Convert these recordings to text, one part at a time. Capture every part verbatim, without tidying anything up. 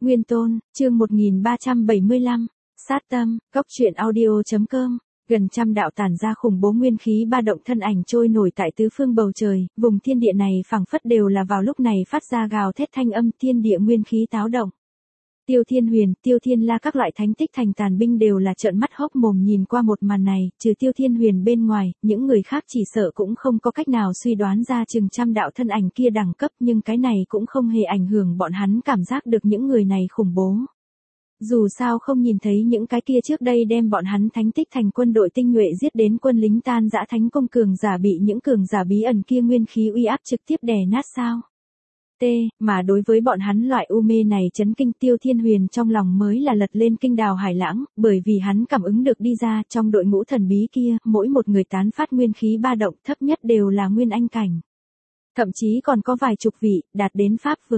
Nguyên Tôn, chương một nghìn ba trăm bảy mươi lăm, sát tâm, góc truyện audio.com, gần trăm đạo tản ra khủng bố nguyên khí ba động thân ảnh trôi nổi tại tứ phương bầu trời, vùng thiên địa này phảng phất đều là vào lúc này phát ra gào thét thanh âm thiên địa nguyên khí táo động. Tiêu Thiên Huyền, Tiêu Thiên La các loại thánh tích thành tàn binh đều là trợn mắt hốc mồm nhìn qua một màn này, trừ Tiêu Thiên Huyền bên ngoài, những người khác chỉ sợ cũng không có cách nào suy đoán ra chừng trăm đạo thân ảnh kia đẳng cấp, nhưng cái này cũng không hề ảnh hưởng bọn hắn cảm giác được những người này khủng bố. Dù sao không nhìn thấy những cái kia trước đây đem bọn hắn thánh tích thành quân đội tinh nhuệ giết đến quân lính tan dã thánh công cường giả bị những cường giả bí ẩn kia nguyên khí uy áp trực tiếp đè nát sao? T, mà đối với bọn hắn loại u mê này chấn kinh Tiêu Thiên Huyền trong lòng mới là lật lên kinh đào hải lãng, bởi vì hắn cảm ứng được đi ra trong đội ngũ thần bí kia, mỗi một người tán phát nguyên khí ba động thấp nhất đều là nguyên anh cảnh. Thậm chí còn có vài chục vị, đạt đến pháp vực.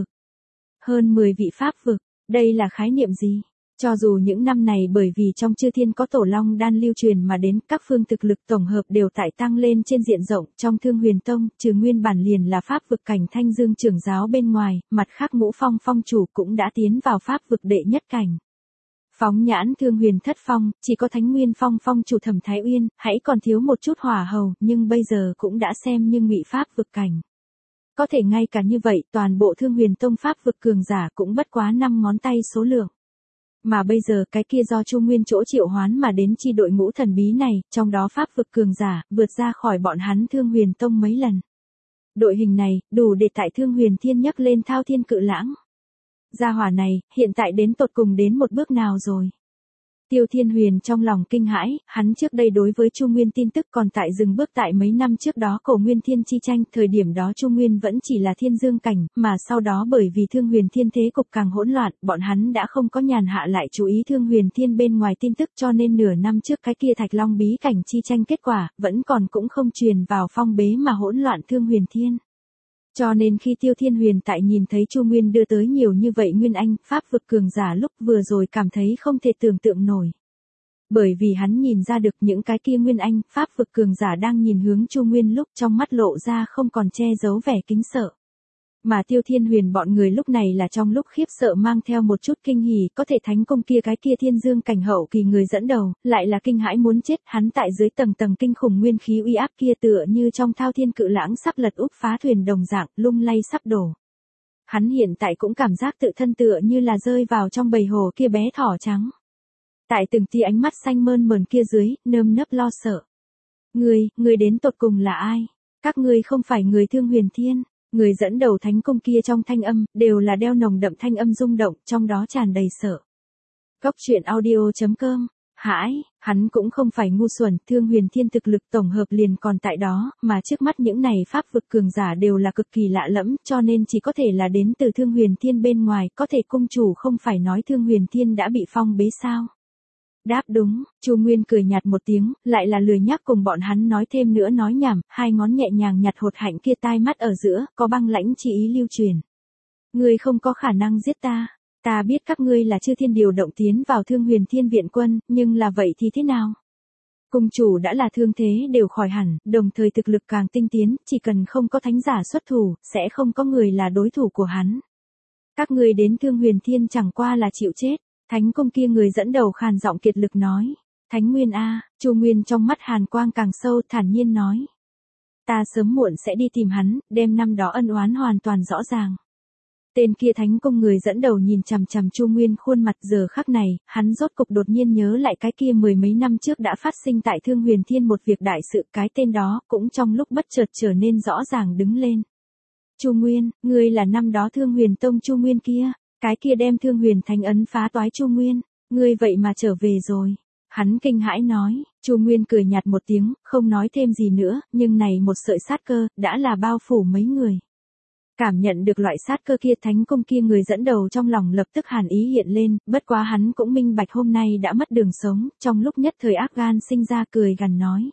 Hơn mười vị pháp vực, đây là khái niệm gì? Cho dù những năm này bởi vì trong chư thiên có tổ long đan lưu truyền mà đến các phương thực lực tổng hợp đều tại tăng lên trên diện rộng trong Thương Huyền Tông, trừ nguyên bản liền là pháp vực cảnh Thanh Dương trưởng giáo bên ngoài, mặt khác Ngũ Phong phong chủ cũng đã tiến vào pháp vực đệ nhất cảnh. Phóng nhãn Thương Huyền thất phong, chỉ có Thánh Nguyên phong phong chủ Thẩm Thái Uyên, hãy còn thiếu một chút hỏa hầu, nhưng bây giờ cũng đã xem như ngụy pháp vực cảnh. Có thể ngay cả như vậy, toàn bộ Thương Huyền Tông pháp vực cường giả cũng bất quá năm ngón tay số lượng. Mà bây giờ cái kia do Chu Nguyên chỗ triệu hoán mà đến chi đội ngũ thần bí này, trong đó pháp vực cường giả, vượt ra khỏi bọn hắn Thương Huyền Tông mấy lần. Đội hình này, đủ để tại Thương Huyền Thiên nhấc lên thao thiên cự lãng. Gia hỏa này, hiện tại đến tột cùng đến một bước nào rồi? Tiêu Thiên Huyền trong lòng kinh hãi, hắn trước đây đối với Chu Nguyên tin tức còn tại dừng bước tại mấy năm trước đó Cổ Nguyên Thiên chi tranh, thời điểm đó Chu Nguyên vẫn chỉ là thiên dương cảnh, mà sau đó bởi vì Thương Huyền Thiên thế cục càng hỗn loạn, bọn hắn đã không có nhàn hạ lại chú ý Thương Huyền Thiên bên ngoài tin tức, cho nên nửa năm trước cái kia Thạch Long bí cảnh chi tranh kết quả, vẫn còn cũng không truyền vào phong bế mà hỗn loạn Thương Huyền Thiên. Cho nên khi Tiêu Thiên Huyền tại nhìn thấy Chu Nguyên đưa tới nhiều như vậy nguyên anh, pháp vực cường giả lúc vừa rồi cảm thấy không thể tưởng tượng nổi. Bởi vì hắn nhìn ra được những cái kia nguyên anh, pháp vực cường giả đang nhìn hướng Chu Nguyên lúc trong mắt lộ ra không còn che giấu vẻ kính sợ. Mà Tiêu Thiên Huyền bọn người lúc này là trong lúc khiếp sợ mang theo một chút kinh hỉ, có thể thánh công kia cái kia thiên dương cảnh hậu kỳ người dẫn đầu, lại là kinh hãi muốn chết, hắn tại dưới tầng tầng kinh khủng nguyên khí uy áp kia tựa như trong thao thiên cự lãng sắp lật úp phá thuyền đồng dạng, lung lay sắp đổ. Hắn hiện tại cũng cảm giác tự thân tựa như là rơi vào trong bầy hồ kia bé thỏ trắng. Tại từng tia ánh mắt xanh mơn mởn kia dưới, nơm nớp lo sợ. Người, người đến tột cùng là ai? Các ngươi không phải người Thương Huyền Thiên. Người dẫn đầu thánh công kia trong thanh âm, đều là đeo nồng đậm thanh âm rung động, trong đó tràn đầy sợ. Góc truyện audio.com, hãi, hắn cũng không phải ngu xuẩn, Thương Huyền Thiên thực lực tổng hợp liền còn tại đó, mà trước mắt những này pháp vực cường giả đều là cực kỳ lạ lẫm, cho nên chỉ có thể là đến từ Thương Huyền Thiên bên ngoài, có thể cung chủ không phải nói Thương Huyền Thiên đã bị phong bế sao. Đáp đúng, Chu Nguyên cười nhạt một tiếng, lại là lười nhắc cùng bọn hắn nói thêm nữa nói nhảm, hai ngón nhẹ nhàng nhặt hột hạnh kia tai mắt ở giữa, có băng lãnh chi ý lưu truyền. Ngươi không có khả năng giết ta, ta biết các ngươi là chư thiên điều động tiến vào Thương Huyền Thiên viện quân, nhưng là vậy thì thế nào? Cung chủ đã là thương thế đều khỏi hẳn, đồng thời thực lực càng tinh tiến, chỉ cần không có thánh giả xuất thủ, sẽ không có người là đối thủ của hắn. Các ngươi đến Thương Huyền Thiên chẳng qua là chịu chết. Thánh công kia người dẫn đầu khàn giọng kiệt lực nói. Thánh Nguyên a, Chu Nguyên trong mắt hàn quang càng sâu thản nhiên nói. Ta sớm muộn sẽ đi tìm hắn, đem năm đó ân oán hoàn toàn rõ ràng. Tên kia thánh công người dẫn đầu nhìn chằm chằm Chu Nguyên khuôn mặt giờ khắc này, hắn rốt cục đột nhiên nhớ lại cái kia mười mấy năm trước đã phát sinh tại Thương Huyền Thiên một việc đại sự, cái tên đó cũng trong lúc bất chợt trở nên rõ ràng đứng lên. Chu Nguyên, ngươi là năm đó Thương Huyền Tông Chu Nguyên kia. Cái kia đem Thương Huyền Thánh ấn phá toái Chu Nguyên, ngươi vậy mà trở về rồi. Hắn kinh hãi nói, Chu Nguyên cười nhạt một tiếng, không nói thêm gì nữa, nhưng này một sợi sát cơ, đã là bao phủ mấy người. Cảm nhận được loại sát cơ kia thánh công kia người dẫn đầu trong lòng lập tức hàn ý hiện lên, bất quá hắn cũng minh bạch hôm nay đã mất đường sống, trong lúc nhất thời ác gan sinh ra cười gằn nói.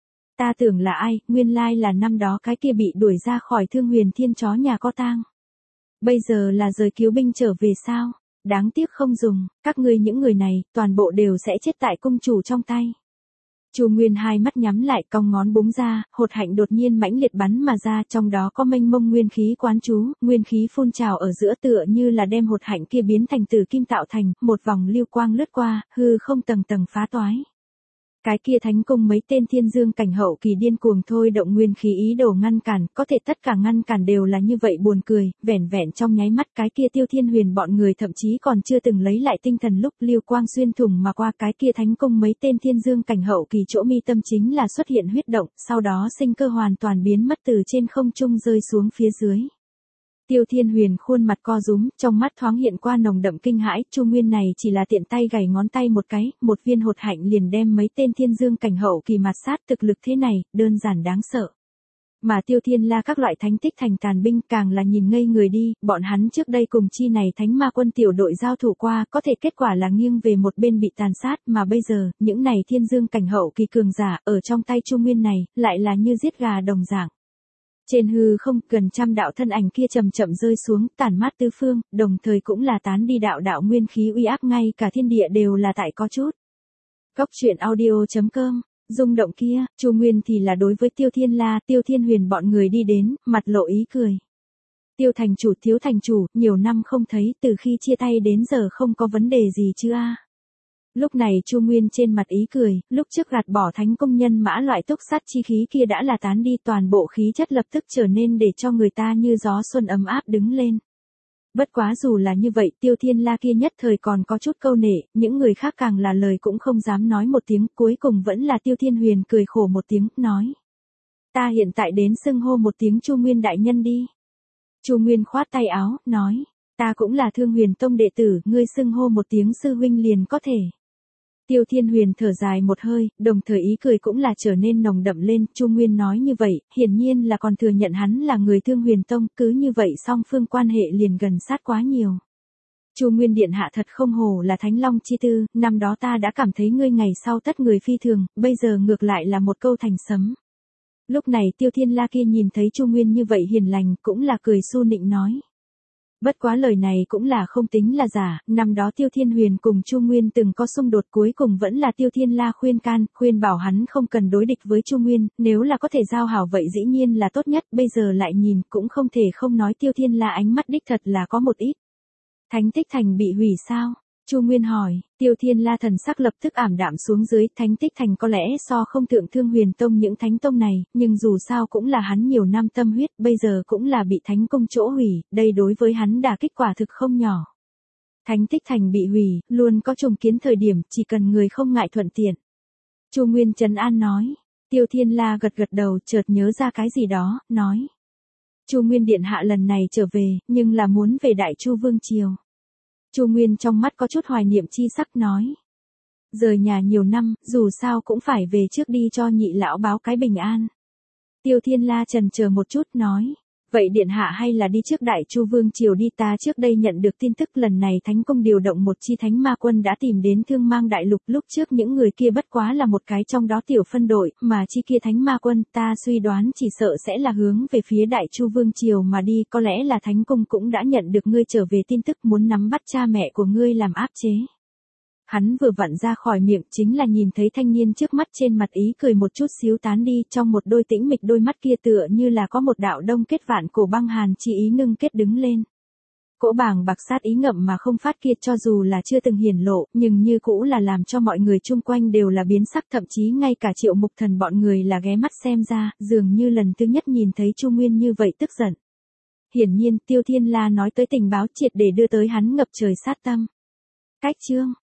Ta tưởng là ai, nguyên lai là năm đó cái kia bị đuổi ra khỏi Thương Huyền Thiên chó nhà có tang. Bây giờ là rời cứu binh trở về sao? Đáng tiếc không dùng, các ngươi những người này, toàn bộ đều sẽ chết tại cung chủ trong tay. Chu Nguyên hai mắt nhắm lại, cong ngón búng ra, hột hạnh đột nhiên mãnh liệt bắn mà ra, trong đó có mênh mông nguyên khí quán trú, nguyên khí phun trào ở giữa tựa như là đem hột hạnh kia biến thành tử kim tạo thành, một vòng lưu quang lướt qua, hư không tầng tầng phá toái. Cái kia thánh cung mấy tên thiên dương cảnh hậu kỳ điên cuồng thôi động nguyên khí ý đồ ngăn cản, có thể tất cả ngăn cản đều là như vậy buồn cười, vẻn vẹn trong nháy mắt cái kia Tiêu Thiên Huyền bọn người thậm chí còn chưa từng lấy lại tinh thần lúc lưu quang xuyên thủng mà qua cái kia thánh cung mấy tên thiên dương cảnh hậu kỳ chỗ mi tâm chính là xuất hiện huyết động, sau đó sinh cơ hoàn toàn biến mất từ trên không trung rơi xuống phía dưới. Tiêu Thiên Huyền khuôn mặt co rúm, trong mắt thoáng hiện qua nồng đậm kinh hãi, Chu Nguyên này chỉ là tiện tay gảy ngón tay một cái, một viên hột hạnh liền đem mấy tên thiên dương cảnh hậu kỳ mạt sát, thực lực thế này, đơn giản đáng sợ. Mà Tiêu Thiên La các loại thánh tích thành tàn binh càng là nhìn ngây người đi, bọn hắn trước đây cùng chi này thánh ma quân tiểu đội giao thủ qua, có thể kết quả là nghiêng về một bên bị tàn sát, mà bây giờ, những này thiên dương cảnh hậu kỳ cường giả, ở trong tay Chu Nguyên này, lại là như giết gà đồng dạng. Trên hư không, gần trăm đạo thân ảnh kia chậm chậm rơi xuống, tản mát tứ phương, đồng thời cũng là tán đi đạo đạo nguyên khí uy áp, ngay cả thiên địa đều là tại có chút. Cốc truyện audio chấm com, rung động kia, Chu Nguyên thì là đối với Tiêu Thiên La, Tiêu Thiên Huyền bọn người đi đến, mặt lộ ý cười. Tiêu thành chủ, Thiếu thành chủ, nhiều năm không thấy, từ khi chia tay đến giờ không có vấn đề gì chứ a? Lúc này Chu Nguyên trên mặt ý cười, lúc trước gạt bỏ thánh công nhân mã loại túc sát chi khí kia đã là tán đi, toàn bộ khí chất lập tức trở nên để cho người ta như gió xuân ấm áp đứng lên. Bất quá dù là như vậy, Tiêu Thiên La kia nhất thời còn có chút câu nệ, những người khác càng là lời cũng không dám nói một tiếng, cuối cùng vẫn là Tiêu Thiên Huyền cười khổ một tiếng, nói. Ta hiện tại đến xưng hô một tiếng Chu Nguyên đại nhân đi. Chu Nguyên khoát tay áo, nói. Ta cũng là Thương Huyền Tông đệ tử, ngươi xưng hô một tiếng sư huynh liền có thể. Tiêu Thiên Huyền thở dài một hơi, đồng thời ý cười cũng là trở nên nồng đậm lên, Chu Nguyên nói như vậy, hiển nhiên là còn thừa nhận hắn là người Thương Huyền Tông, cứ như vậy song phương quan hệ liền gần sát quá nhiều. Chu Nguyên điện hạ thật không hổ là Thánh Long chi tư, năm đó ta đã cảm thấy ngươi ngày sau tất người phi thường, bây giờ ngược lại là một câu thành sấm. Lúc này Tiêu Thiên La kia nhìn thấy Chu Nguyên như vậy hiền lành, cũng là cười su nịnh nói. Bất quá lời này cũng là không tính là giả, năm đó Tiêu Thiên Huyền cùng Chu Nguyên từng có xung đột, cuối cùng vẫn là Tiêu Thiên La khuyên can, khuyên bảo hắn không cần đối địch với Chu Nguyên, nếu là có thể giao hảo vậy dĩ nhiên là tốt nhất, bây giờ lại nhìn cũng không thể không nói Tiêu Thiên La ánh mắt đích thật là có một ít. Thánh tích thành bị hủy sao? Chu Nguyên hỏi, Tiêu Thiên La thần sắc lập tức ảm đạm xuống dưới, thánh tích thành có lẽ so không thượng Thương Huyền Tông những thánh tông này, nhưng dù sao cũng là hắn nhiều năm tâm huyết, bây giờ cũng là bị thánh công chỗ hủy, đây đối với hắn đả kích quả thực không nhỏ. Thánh tích thành bị hủy, luôn có trùng kiến thời điểm, chỉ cần người không ngại thuận tiện. Chu Nguyên trấn an nói, Tiêu Thiên La gật gật đầu, chợt nhớ ra cái gì đó, nói. Chu Nguyên điện hạ lần này trở về, nhưng là muốn về Đại Chu Vương Triều. Chu Nguyên trong mắt có chút hoài niệm chi sắc nói. Rời nhà nhiều năm, dù sao cũng phải về trước đi cho nhị lão báo cái bình an. Tiêu Thiên La chần chờ một chút nói. Vậy điện hạ hay là đi trước Đại Chu Vương Triều đi, ta trước đây nhận được tin tức lần này Thánh Công điều động một chi thánh ma quân đã tìm đến Thương Mang Đại Lục, lúc trước những người kia bất quá là một cái trong đó tiểu phân đội, mà chi kia thánh ma quân ta suy đoán chỉ sợ sẽ là hướng về phía Đại Chu Vương Triều mà đi, có lẽ là Thánh Công cũng đã nhận được ngươi trở về tin tức, muốn nắm bắt cha mẹ của ngươi làm áp chế. Hắn vừa vặn ra khỏi miệng chính là nhìn thấy thanh niên trước mắt trên mặt ý cười một chút xíu tán đi, trong một đôi tĩnh mịch đôi mắt kia tựa như là có một đạo đông kết vạn cổ băng hàn chi ý ngưng kết đứng lên. Cỗ bàng bạc sát ý ngậm mà không phát kia cho dù là chưa từng hiển lộ, nhưng như cũ là làm cho mọi người chung quanh đều là biến sắc, thậm chí ngay cả Triệu Mục Thần bọn người là ghé mắt xem ra, dường như lần thứ nhất nhìn thấy Chu Nguyên như vậy tức giận. Hiển nhiên, Tiêu Thiên La nói tới tình báo triệt để đưa tới hắn ngập trời sát tâm. Cách chương